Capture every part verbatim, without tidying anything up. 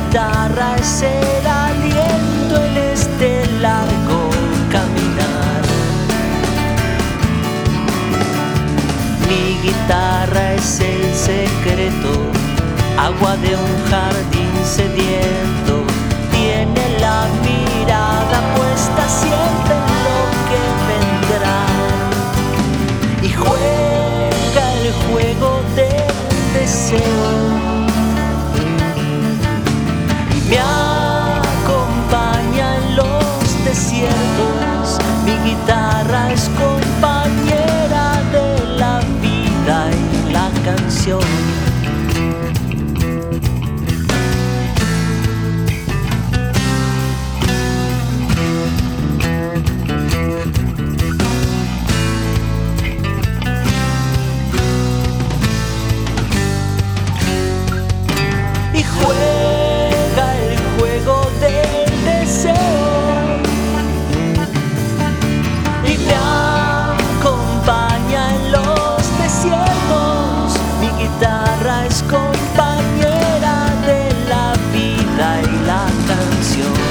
guitarra es el aliento en este largo caminar. Mi guitarra es el secreto, agua de un jardín sediento. Tiene la mirada puesta siempre en lo que vendrá y juega el juego del deseo. Me acompaña en los desiertos, mi guitarra es compañera de la vida y la canción. Y juega el juego del deseo y me acompaña en los desiertos. Mi guitarra es compañera de la vida y la canción.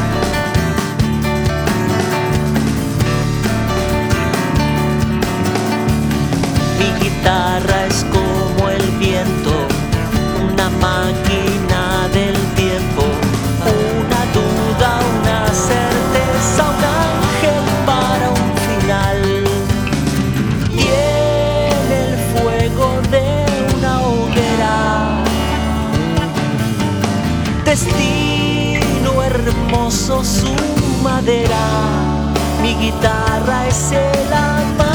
Mi guitarra es como el viento, una máquina del tiempo, una duda, una certeza, un ángel para un final. Tiene el fuego de una hoguera, destino hermoso su madera. Mi guitarra es el alma